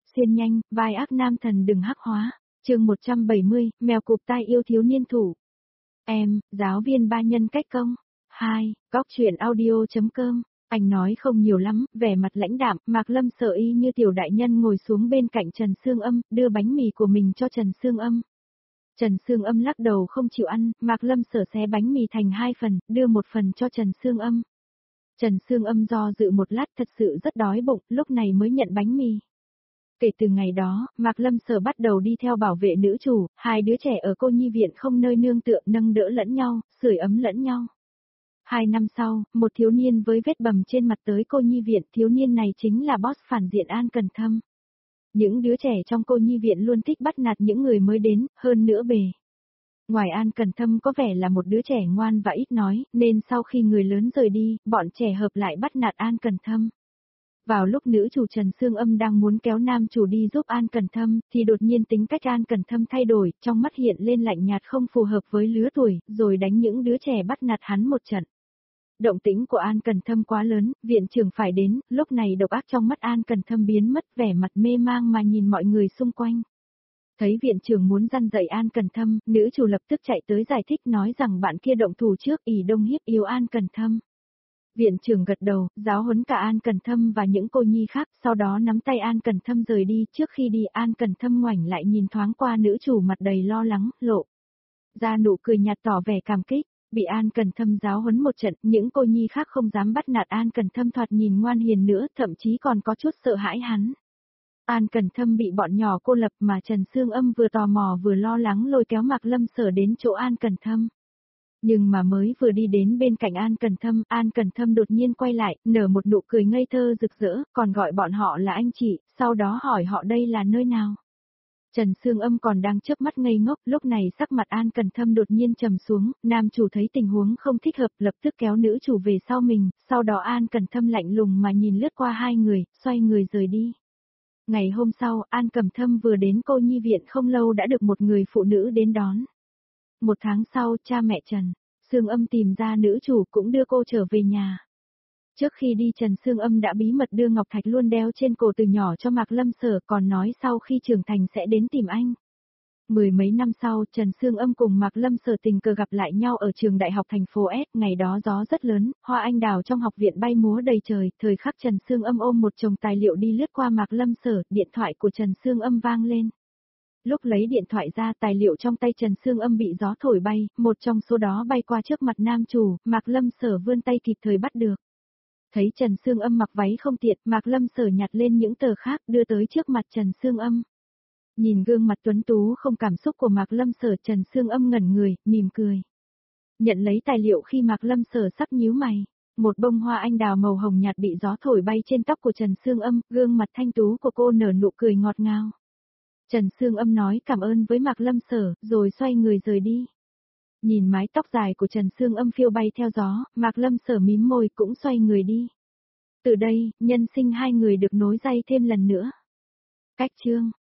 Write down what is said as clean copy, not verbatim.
xiên nhanh, vai ác nam thần đừng hắc hóa. Chương 170, mèo cụp tai yêu thiếu niên thủ. Em, giáo viên ba nhân cách công. 2, góc truyện audio.com. Anh nói không nhiều lắm, vẻ mặt lãnh đạm, Mạc Lâm Sở y như tiểu đại nhân ngồi xuống bên cạnh Trần Sương Âm, đưa bánh mì của mình cho Trần Sương Âm. Trần Sương Âm lắc đầu không chịu ăn, Mạc Lâm Sở xé bánh mì thành 2 phần, đưa một phần cho Trần Sương Âm. Trần Sương Âm do dự một lát thật sự rất đói bụng, lúc này mới nhận bánh mì. Kể từ ngày đó, Mạc Lâm Sở bắt đầu đi theo bảo vệ nữ chủ, hai đứa trẻ ở cô nhi viện không nơi nương tựa nâng đỡ lẫn nhau, sưởi ấm lẫn nhau. 2 năm sau, một thiếu niên với vết bầm trên mặt tới cô nhi viện, thiếu niên này chính là boss phản diện An Cần Thâm. Những đứa trẻ trong cô nhi viện luôn thích bắt nạt những người mới đến, hơn nữa bề. Ngoài An Cần Thâm có vẻ là một đứa trẻ ngoan và ít nói, nên sau khi người lớn rời đi, bọn trẻ hợp lại bắt nạt An Cần Thâm. Vào lúc nữ chủ Trần Sương Âm đang muốn kéo nam chủ đi giúp An Cần Thâm, thì đột nhiên tính cách An Cần Thâm thay đổi, trong mắt hiện lên lạnh nhạt không phù hợp với lứa tuổi, rồi đánh những đứa trẻ bắt nạt hắn một trận. Động tĩnh của An Cần Thâm quá lớn, viện trưởng phải đến, lúc này độc ác trong mắt An Cần Thâm biến mất, vẻ mặt mê mang mà nhìn mọi người xung quanh. Thấy viện trưởng muốn răn dạy An Cần Thâm, nữ chủ lập tức chạy tới giải thích nói rằng bạn kia động thủ trước ỷ đông hiếp yếu An Cần Thâm. Viện trưởng gật đầu, giáo huấn cả An Cần Thâm và những cô nhi khác, sau đó nắm tay An Cần Thâm rời đi, trước khi đi An Cần Thâm ngoảnh lại nhìn thoáng qua nữ chủ mặt đầy lo lắng, lộ ra nụ cười nhạt tỏ vẻ cảm kích. Bị An Cần Thâm giáo huấn một trận, những cô nhi khác không dám bắt nạt An Cần Thâm thoạt nhìn ngoan hiền nữa, thậm chí còn có chút sợ hãi hắn. An Cần Thâm bị bọn nhỏ cô lập mà Trần Sương Âm vừa tò mò vừa lo lắng lôi kéo Mạc Lâm Sở đến chỗ An Cần Thâm. Nhưng mà mới vừa đi đến bên cạnh An Cần Thâm đột nhiên quay lại, nở một nụ cười ngây thơ rực rỡ, còn gọi bọn họ là anh chị, sau đó hỏi họ đây là nơi nào. Trần Sương Âm còn đang chớp mắt ngây ngốc, lúc này sắc mặt An Cần Thâm đột nhiên trầm xuống, nam chủ thấy tình huống không thích hợp lập tức kéo nữ chủ về sau mình, sau đó An Cần Thâm lạnh lùng mà nhìn lướt qua hai người, xoay người rời đi. Ngày hôm sau, An Cần Thâm vừa đến cô nhi viện không lâu đã được một người phụ nữ đến đón. 1 tháng sau, cha mẹ Trần Sương Âm tìm ra nữ chủ cũng đưa cô trở về nhà. Trước khi đi Trần Sương Âm đã bí mật đưa ngọc thạch luôn đeo trên cổ từ nhỏ cho Mạc Lâm Sở, còn nói sau khi trưởng thành sẽ đến tìm anh. 10 mấy năm sau, Trần Sương Âm cùng Mạc Lâm Sở tình cờ gặp lại nhau ở trường đại học thành phố S, ngày đó gió rất lớn, hoa anh đào trong học viện bay múa đầy trời, thời khắc Trần Sương Âm ôm một chồng tài liệu đi lướt qua Mạc Lâm Sở, điện thoại của Trần Sương Âm vang lên. Lúc lấy điện thoại ra, tài liệu trong tay Trần Sương Âm bị gió thổi bay, một trong số đó bay qua trước mặt nam chủ, Mạc Lâm Sở vươn tay kịp thời bắt được. Thấy Trần Sương Âm mặc váy không tiện, Mạc Lâm Sở nhặt lên những tờ khác đưa tới trước mặt Trần Sương Âm. Nhìn gương mặt tuấn tú không cảm xúc của Mạc Lâm Sở, Trần Sương Âm ngẩn người, mỉm cười. Nhận lấy tài liệu khi Mạc Lâm Sở sắp nhíu mày, một bông hoa anh đào màu hồng nhạt bị gió thổi bay trên tóc của Trần Sương Âm, gương mặt thanh tú của cô nở nụ cười ngọt ngào. Trần Sương Âm nói cảm ơn với Mạc Lâm Sở, rồi xoay người rời đi. Nhìn mái tóc dài của Trần Sương Âm phiêu bay theo gió, Mạc Lâm Sở mím môi cũng xoay người đi. Từ đây, nhân sinh hai người được nối dây thêm lần nữa. Cách chương